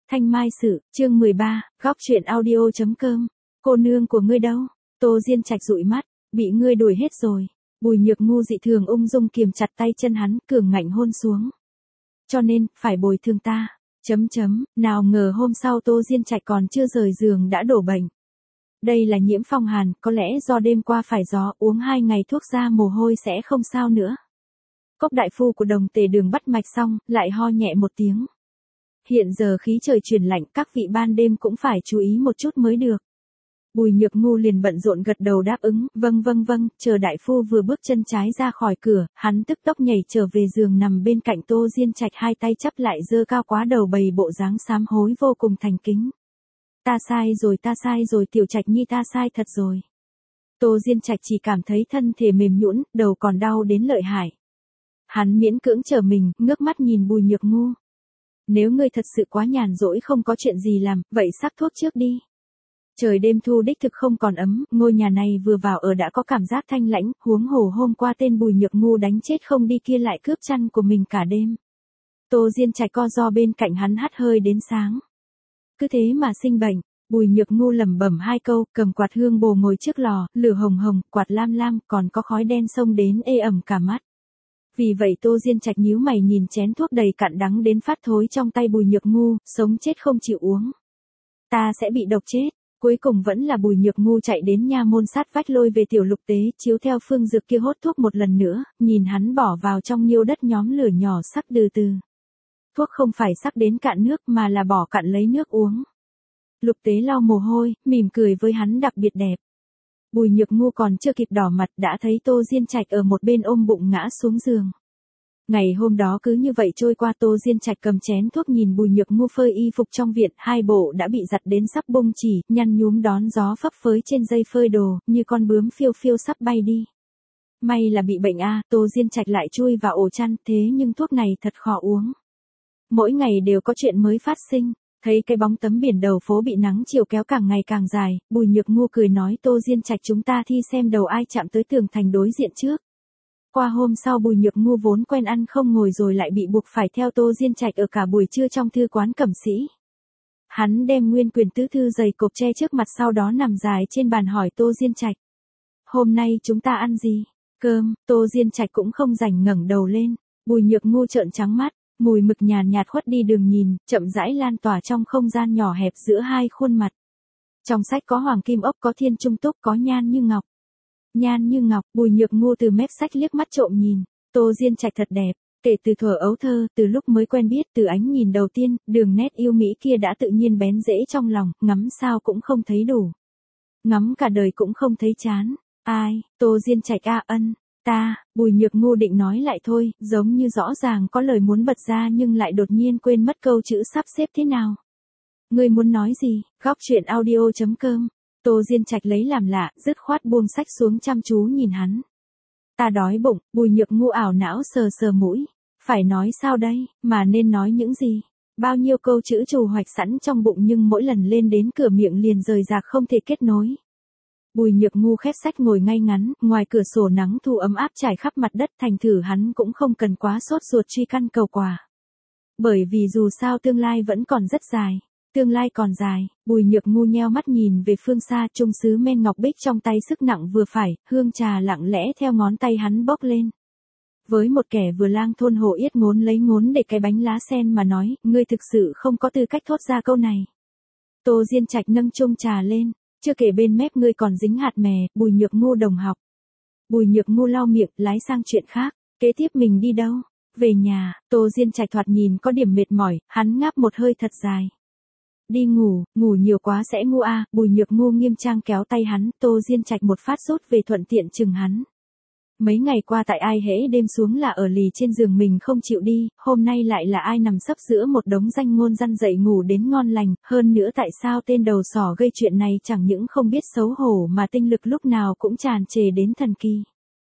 Thanh Mai Sự, chương 13, góc truyện audio.com. Cô nương của ngươi đâu? Tô Diên Trạch dụi mắt, bị ngươi đuổi hết rồi. Bùi Nhược Ngu dị thường ung dung kiềm chặt tay chân hắn, cường ngạnh hôn xuống. Cho nên, phải bồi thường ta. Nào ngờ hôm sau Tô Diên Trạch còn chưa rời giường đã đổ bệnh. Đây là nhiễm phong hàn, có lẽ do đêm qua phải gió, uống 2 ngày thuốc ra mồ hôi sẽ không sao nữa. Cốc đại phu của Đồng Tề Đường bắt mạch xong, lại ho nhẹ một tiếng. Hiện giờ khí trời chuyển lạnh, các vị ban đêm cũng phải chú ý một chút mới được. Bùi Nhược Ngu liền bận rộn gật đầu đáp ứng, vâng, chờ đại phu vừa bước chân trái ra khỏi cửa, hắn tức tốc nhảy trở về giường nằm bên cạnh Tô Diên Trạch, hai tay chắp lại giơ cao quá đầu bày bộ dáng sám hối vô cùng thành kính. Ta sai rồi Tiểu Trạch nhi, ta sai thật rồi. Tô Diên Trạch chỉ cảm thấy thân thể mềm nhũn, đầu còn đau đến lợi hại. Hắn miễn cưỡng trở mình, ngước mắt nhìn Bùi Nhược Ngu. Nếu ngươi thật sự quá nhàn rỗi không có chuyện gì làm, vậy sắc thuốc trước đi. Trời đêm thu đích thực không còn ấm, ngôi nhà này vừa vào ở đã có cảm giác thanh lãnh, huống hồ hôm qua tên Bùi Nhược Ngu đánh chết không đi kia lại cướp chăn của mình cả đêm. Tô Diên Trạch co ro bên cạnh hắn hắt hơi đến sáng. Cứ thế mà sinh bệnh, Bùi Nhược Ngu lẩm bẩm 2 câu, cầm quạt hương bồ ngồi trước lò, lửa hồng hồng, quạt lam lam, còn có khói đen xông đến ê ẩm cả mắt. Vì vậy Tô Diên Trạch nhíu mày nhìn chén thuốc đầy cặn đắng đến phát thối trong tay Bùi Nhược Ngu, sống chết không chịu uống. Ta sẽ bị độc chết. Cuối cùng vẫn là Bùi Nhược Ngu chạy đến nha môn sát vách lôi về Tiểu Lục Tế, chiếu theo phương dược kia hốt thuốc một lần nữa, nhìn hắn bỏ vào trong niêu đất nhóm lửa nhỏ sắc từ từ. Thuốc không phải sắc đến cạn nước mà là bỏ cạn lấy nước uống. Lục Tế lau mồ hôi, mỉm cười với hắn đặc biệt đẹp. Bùi Nhược Ngu còn chưa kịp đỏ mặt đã thấy Tô Diên Trạch ở một bên ôm bụng ngã xuống giường. Ngày hôm đó cứ như vậy trôi qua, Tô Diên Trạch cầm chén thuốc nhìn Bùi Nhược Ngu phơi y phục trong viện, 2 bộ đã bị giặt đến sắp bung chỉ, nhăn nhúm đón gió phấp phới trên dây phơi đồ, như con bướm phiêu phiêu sắp bay đi. May là bị bệnh Tô Diên Trạch lại chui vào ổ chăn, thế nhưng thuốc này thật khó uống. Mỗi ngày đều có chuyện mới phát sinh. Thấy cái bóng tấm biển đầu phố bị nắng chiều kéo càng ngày càng dài, Bùi Nhược Ngu cười nói, Tô Diên Trạch, chúng ta thi xem đầu ai chạm tới tường thành đối diện trước. Qua hôm sau Bùi Nhược Ngu vốn quen ăn không ngồi rồi lại bị buộc phải theo Tô Diên Trạch ở cả buổi trưa trong thư quán Cẩm Sĩ. Hắn đem nguyên quyền tứ thư dày cộp che trước mặt, sau đó nằm dài trên bàn hỏi Tô Diên Trạch. Hôm nay chúng ta ăn gì? Cơm. Tô Diên Trạch cũng không rảnh ngẩng đầu lên. Bùi Nhược Ngu trợn trắng mắt. Mùi mực nhàn nhạt khuất đi đường nhìn, chậm rãi lan tỏa trong không gian nhỏ hẹp giữa hai khuôn mặt. Trong sách có hoàng kim ốc, có thiên trung túc, có nhan như ngọc. Nhan như ngọc, Bùi Nhược Ngu từ mép sách liếc mắt trộm nhìn. Tô Diên Trạch thật đẹp, kể từ thuở ấu thơ, từ lúc mới quen biết, từ ánh nhìn đầu tiên, đường nét yêu mỹ kia đã tự nhiên bén rễ trong lòng, ngắm sao cũng không thấy đủ. Ngắm cả đời cũng không thấy chán. Ai? Tô Diên Trạch ân. Ta. Bùi Nhược Ngu định nói lại thôi, giống như rõ ràng có lời muốn bật ra nhưng lại đột nhiên quên mất câu chữ sắp xếp thế nào. Ngươi muốn nói gì? Góc truyện audio.com. Tô Diên Trạch lấy làm lạ, dứt khoát buông sách xuống chăm chú nhìn hắn. Ta đói bụng. Bùi Nhược Ngu ảo não sờ mũi. Phải nói sao đây, mà nên nói những gì? Bao nhiêu câu chữ trù hoạch sẵn trong bụng nhưng mỗi lần lên đến cửa miệng liền rời rạc không thể kết nối. Bùi Nhược Ngu khép sách ngồi ngay ngắn, ngoài cửa sổ nắng thu ấm áp trải khắp mặt đất, thành thử hắn cũng không cần quá sốt ruột truy căn cầu quả. Bởi vì dù sao tương lai vẫn còn rất dài. Tương lai còn dài. Bùi Nhược Ngu nheo mắt nhìn về phương xa, chung sứ men ngọc bích trong tay sức nặng vừa phải, hương trà lặng lẽ theo ngón tay hắn bốc lên. Với một kẻ vừa lang thôn hồ yết ngốn lấy ngốn để cái bánh lá sen mà nói, ngươi thực sự không có tư cách thốt ra câu này. Tô Diên Trạch nâng chung trà lên. Chưa kể bên mép ngươi còn dính hạt mè. Bùi Nhược Ngu đồng học. Bùi Nhược Ngu lau miệng, lái sang chuyện khác. Kế tiếp mình đi đâu? Về nhà. Tô Diên Trạch thoạt nhìn có điểm mệt mỏi, hắn ngáp một hơi thật dài. Đi ngủ nhiều quá sẽ ngu Bùi Nhược Ngu nghiêm trang kéo tay hắn, Tô Diên Trạch một phát rút về thuận tiện chừng hắn. Mấy ngày qua tại ai hễ đêm xuống là ở lì trên giường mình không chịu đi, hôm nay lại là ai nằm sấp giữa một đống danh ngôn răn dậy ngủ đến ngon lành, hơn nữa tại sao tên đầu sỏ gây chuyện này chẳng những không biết xấu hổ mà tinh lực lúc nào cũng tràn trề đến thần kỳ.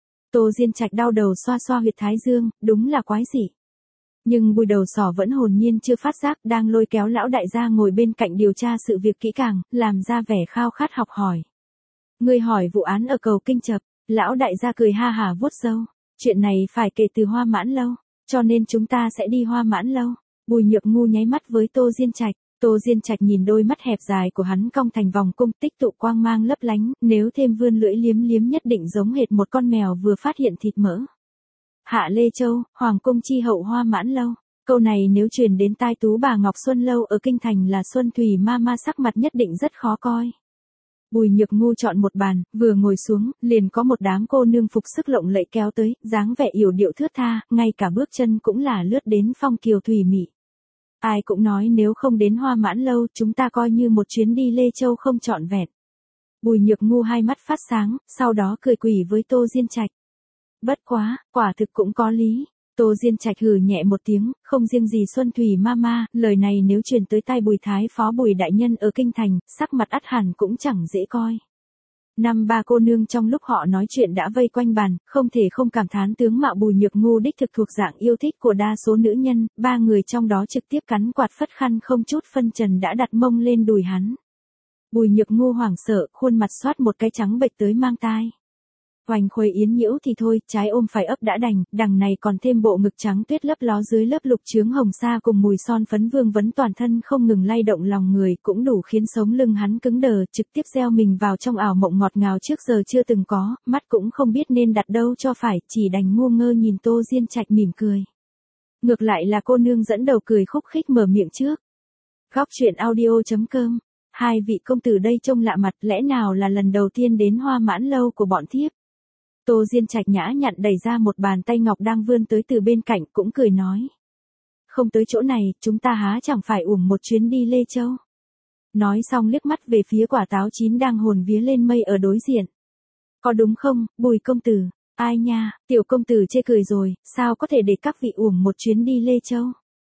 Tô Diên Trạch đau đầu xoa xoa huyệt thái dương, đúng là quái dị. Nhưng Bùi đầu sỏ vẫn hồn nhiên chưa phát giác, đang lôi kéo lão đại gia ngồi bên cạnh điều tra sự việc kỹ càng, làm ra vẻ khao khát học hỏi. Ngươi hỏi vụ án ở cầu Kinh Chập. Lão đại gia cười ha hả vuốt râu. Chuyện này phải kể từ Hoa Mãn Lâu, cho nên chúng ta sẽ đi Hoa Mãn Lâu. Bùi Nhược Ngu nháy mắt với Tô Diên Trạch. Tô Diên Trạch nhìn đôi mắt hẹp dài của hắn cong thành vòng cung tích tụ quang mang lấp lánh, nếu thêm vươn lưỡi liếm liếm nhất định giống hệt một con mèo vừa phát hiện thịt mỡ. Hạ Lê Châu, Hoàng cung chi hậu Hoa Mãn Lâu. Câu này nếu truyền đến tai tú bà Ngọc Xuân Lâu ở kinh thành là Xuân Thủy ma sắc mặt nhất định rất khó coi. Bùi Nhược Ngu chọn một bàn, vừa ngồi xuống, liền có một đám cô nương phục sức lộng lẫy kéo tới, dáng vẻ yểu điệu thướt tha, ngay cả bước chân cũng là lướt đến phong kiều thủy mị. Ai cũng nói nếu không đến Hoa Mãn Lâu, chúng ta coi như một chuyến đi Lê Châu không trọn vẹn. Bùi Nhược Ngu hai mắt phát sáng, sau đó cười quỷ với Tô Diên Trạch. Bất quá, quả thực cũng có lý. Tô Diên Trạch hừ nhẹ một tiếng, không riêng gì Xuân Thủy ma, lời này nếu truyền tới tai Bùi Thái Phó Bùi đại nhân ở kinh thành, sắc mặt ắt hẳn cũng chẳng dễ coi. Năm ba cô nương trong lúc họ nói chuyện đã vây quanh bàn, không thể không cảm thán tướng mạo Bùi Nhược Ngu đích thực thuộc dạng yêu thích của đa số nữ nhân, ba người trong đó trực tiếp cắn quạt phất khăn không chút phân trần đã đặt mông lên đùi hắn. Bùi Nhược Ngu hoảng sợ, khuôn mặt xoát một cái trắng bệch tới mang tai. Hoành khuấy yến nhiễu thì thôi, trái ôm phải ấp đã đành, đằng này còn thêm bộ ngực trắng tuyết lấp ló dưới lớp lục chướng hồng sa cùng mùi son phấn vương vấn toàn thân không ngừng lay động lòng người, cũng đủ khiến sống lưng hắn cứng đờ, trực tiếp gieo mình vào trong ảo mộng ngọt ngào trước giờ chưa từng có, mắt cũng không biết nên đặt đâu cho phải, chỉ đành ngu ngơ nhìn Tô Diên Trạch mỉm cười. Ngược lại là cô nương dẫn đầu cười khúc khích mở miệng trước. Góc truyện audio.com. Hai vị công tử đây trông lạ mặt, lẽ nào là lần đầu tiên đến Hoa Mãn Lâu của bọn thiếp? Tô Diên Trạch nhã nhặn đẩy ra một bàn tay ngọc đang vươn tới từ bên cạnh, cũng cười nói. Không tới chỗ này, chúng ta há chẳng phải uổng một chuyến đi Lê Châu. Nói xong liếc mắt về phía quả táo chín đang hồn vía lên mây ở đối diện. Có đúng không, Bùi công tử? Ai nha, tiểu công tử chê cười rồi, sao có thể để các vị uổng một chuyến đi Lê Châu?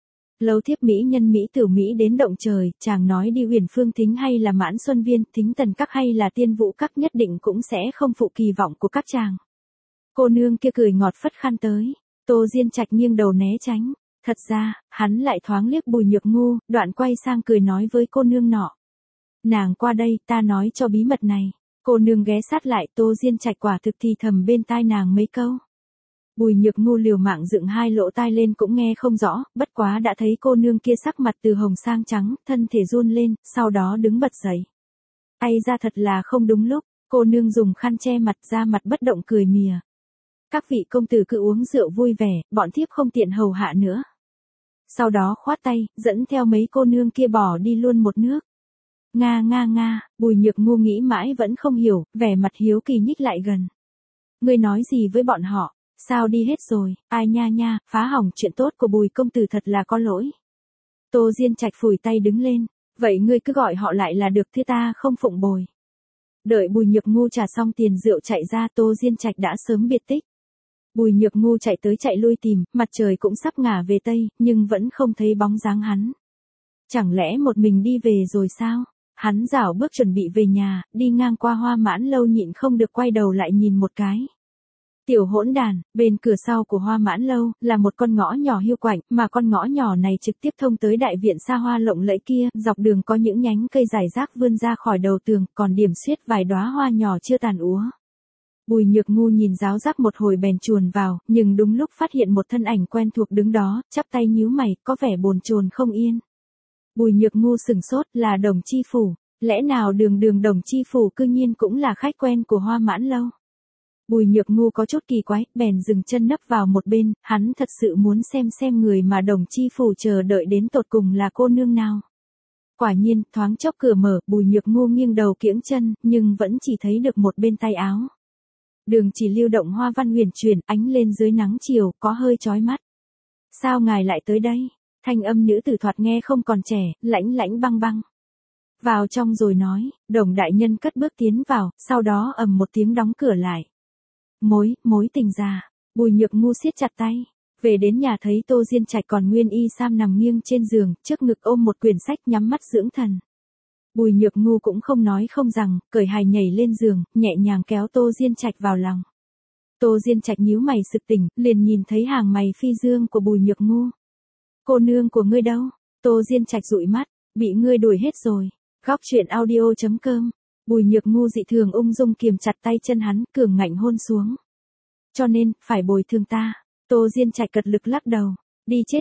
Lâu thiếp mỹ nhân mỹ tử mỹ đến động trời, chàng nói đi Huyền Phương Thính hay là Mãn Xuân Viên, Thính Tần Các hay là Tiên Vũ Các nhất định cũng sẽ không phụ kỳ vọng của các chàng. Cô nương kia cười ngọt phất khăn tới, Tô Diên Trạch nghiêng đầu né tránh, thật ra, hắn lại thoáng liếc Bùi Nhược Ngu, đoạn quay sang cười nói với cô nương nọ. Nàng qua đây, ta nói cho bí mật này. Cô nương ghé sát lại, Tô Diên Trạch quả thực thì thầm bên tai nàng mấy câu. Bùi Nhược Ngu liều mạng dựng hai lỗ tai lên cũng nghe không rõ, bất quá đã thấy cô nương kia sắc mặt từ hồng sang trắng, thân thể run lên, sau đó đứng bật dậy. Ai ra thật là không đúng lúc, cô nương dùng khăn che mặt ra mặt bất động cười mỉa. Các vị công tử cứ uống rượu vui vẻ, bọn thiếp không tiện hầu hạ nữa. Sau đó khoát tay, dẫn theo mấy cô nương kia bỏ đi luôn một nước. Nga, Bùi Nhược Ngu nghĩ mãi vẫn không hiểu, vẻ mặt hiếu kỳ nhích lại gần. Ngươi nói gì với bọn họ? Sao đi hết rồi? Ai nha, phá hỏng chuyện tốt của Bùi công tử thật là có lỗi. Tô Diên Trạch phủi tay đứng lên, vậy ngươi cứ gọi họ lại là được, thế ta không phụng bồi. Đợi Bùi Nhược Ngu trả xong tiền rượu chạy ra, Tô Diên Trạch đã sớm biệt tích. Bùi Nhược Ngu chạy tới chạy lui tìm, mặt trời cũng sắp ngả về tây, nhưng vẫn không thấy bóng dáng hắn. Chẳng lẽ một mình đi về rồi sao? Hắn rảo bước chuẩn bị về nhà, đi ngang qua Hoa Mãn Lâu nhịn không được quay đầu lại nhìn một cái. Tiểu hỗn đàn, bên cửa sau của Hoa Mãn Lâu, là một con ngõ nhỏ hiu quạnh, mà con ngõ nhỏ này trực tiếp thông tới đại viện xa hoa lộng lẫy kia, dọc đường có những nhánh cây rải rác vươn ra khỏi đầu tường, còn điểm xuyết vài đóa hoa nhỏ chưa tàn úa. Bùi Nhược Ngu nhìn ráo rác một hồi bèn chuồn vào, nhưng đúng lúc phát hiện một thân ảnh quen thuộc đứng đó, chắp tay nhíu mày, có vẻ bồn chồn không yên. Bùi Nhược Ngu sừng sốt, là Đồng Chi Phủ, lẽ nào đường Đồng Chi Phủ cư nhiên cũng là khách quen của Hoa Mãn Lâu. Bùi Nhược Ngu có chút kỳ quái, bèn dừng chân nấp vào một bên, hắn thật sự muốn xem người mà Đồng Chi Phủ chờ đợi đến tột cùng là cô nương nào. Quả nhiên, thoáng chốc cửa mở, Bùi Nhược Ngu nghiêng đầu kiễng chân, nhưng vẫn chỉ thấy được một bên tay áo. Đường chỉ lưu động hoa văn huyền chuyển, ánh lên dưới nắng chiều, có hơi chói mắt. Sao ngài lại tới đây? Thanh âm nữ tử thoạt nghe không còn trẻ, lãnh băng. Vào trong rồi nói, Đồng đại nhân cất bước tiến vào, sau đó ầm một tiếng đóng cửa lại. Mối tình già. Bùi Nhược Ngu siết chặt tay. Về đến nhà thấy Tô Diên Trạch còn nguyên y sam nằm nghiêng trên giường, trước ngực ôm một quyển sách nhắm mắt dưỡng thần. Bùi Nhược Ngu cũng không nói không rằng, cởi hài nhảy lên giường, nhẹ nhàng kéo Tô Diên Trạch vào lòng. Tô Diên Trạch nhíu mày sực tỉnh, liền nhìn thấy hàng mày phi dương của Bùi Nhược Ngu. Cô nương của ngươi đâu? Tô Diên Trạch dụi mắt, bị ngươi đuổi hết rồi. Góc truyện audio.com. Bùi Nhược Ngu dị thường ung dung kiềm chặt tay chân hắn, cường ngạnh hôn xuống. Cho nên, phải bồi thường ta. Tô Diên Trạch cật lực lắc đầu. Đi chết đi,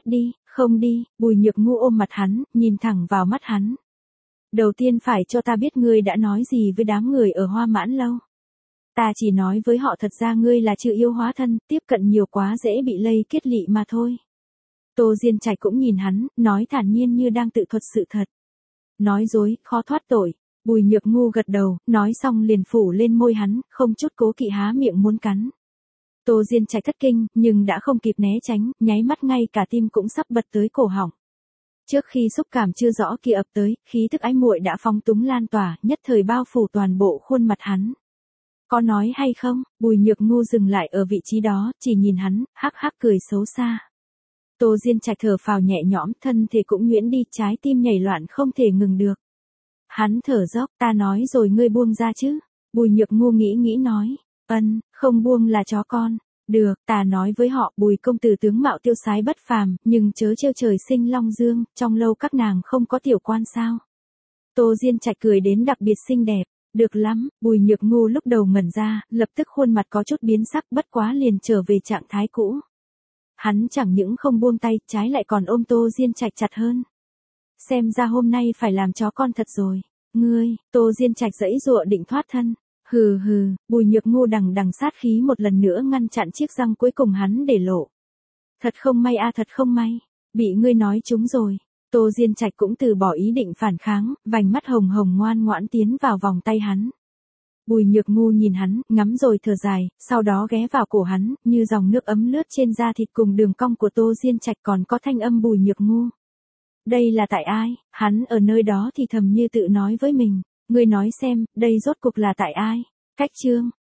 Không đi, Bùi Nhược Ngu ôm mặt hắn, nhìn thẳng vào mắt hắn. Đầu tiên phải cho ta biết ngươi đã nói gì với đám người ở Hoa Mãn Lâu. Ta chỉ nói với họ thật ra ngươi là chữ yêu hóa thân, tiếp cận nhiều quá dễ bị lây kết lị mà thôi. Tô Diên Trạch cũng nhìn hắn, nói thản nhiên như đang tự thuật sự thật. Nói dối, khó thoát tội. Bùi Nhược Ngu gật đầu, nói xong liền phủ lên môi hắn, không chút cố kỵ há miệng muốn cắn. Tô Diên Trạch thất kinh, nhưng đã không kịp né tránh, nháy mắt ngay cả tim cũng sắp bật tới cổ họng. Trước khi xúc cảm chưa rõ kia ập tới, khí thức ái muội đã phóng túng lan tỏa, nhất thời bao phủ toàn bộ khuôn mặt hắn. Có nói hay không? Bùi Nhược Ngu dừng lại ở vị trí đó, chỉ nhìn hắn, hắc hắc cười xấu xa. Tô Diên Trạch thở phào nhẹ nhõm, thân thể cũng nhuyễn đi, trái tim nhảy loạn không thể ngừng được. Hắn thở dốc, ta nói rồi ngươi buông ra chứ. Bùi Nhược Ngu nghĩ nói, không buông là chó con. Được, ta nói với họ, Bùi công tử tướng mạo tiêu sái bất phàm, nhưng chớ trêu trời sinh long dương, trong lâu các nàng không có tiểu quan sao. Tô Diên Trạch cười đến đặc biệt xinh đẹp. Được lắm, Bùi Nhược Ngu lúc đầu ngẩn ra, lập tức khuôn mặt có chút biến sắc, bất quá liền trở về trạng thái cũ. Hắn chẳng những không buông tay, trái lại còn ôm Tô Diên Trạch chặt hơn. Xem ra hôm nay phải làm chó con thật rồi. Ngươi, Tô Diên Trạch giãy giụa định thoát thân. Hừ, Bùi Nhược Ngu đằng sát khí một lần nữa ngăn chặn chiếc răng cuối cùng hắn để lộ. Thật không may thật không may. Bị ngươi nói trúng rồi. Tô Diên Trạch cũng từ bỏ ý định phản kháng, vành mắt hồng hồng ngoan ngoãn tiến vào vòng tay hắn. Bùi Nhược Ngu nhìn hắn, ngắm rồi thở dài, sau đó ghé vào cổ hắn, như dòng nước ấm lướt trên da thịt cùng đường cong của Tô Diên Trạch còn có thanh âm Bùi Nhược Ngu. Đây là tại ai? Hắn ở nơi đó thì thầm như tự nói với mình. Ngươi nói xem, đây rốt cuộc là tại ai? Cách chương.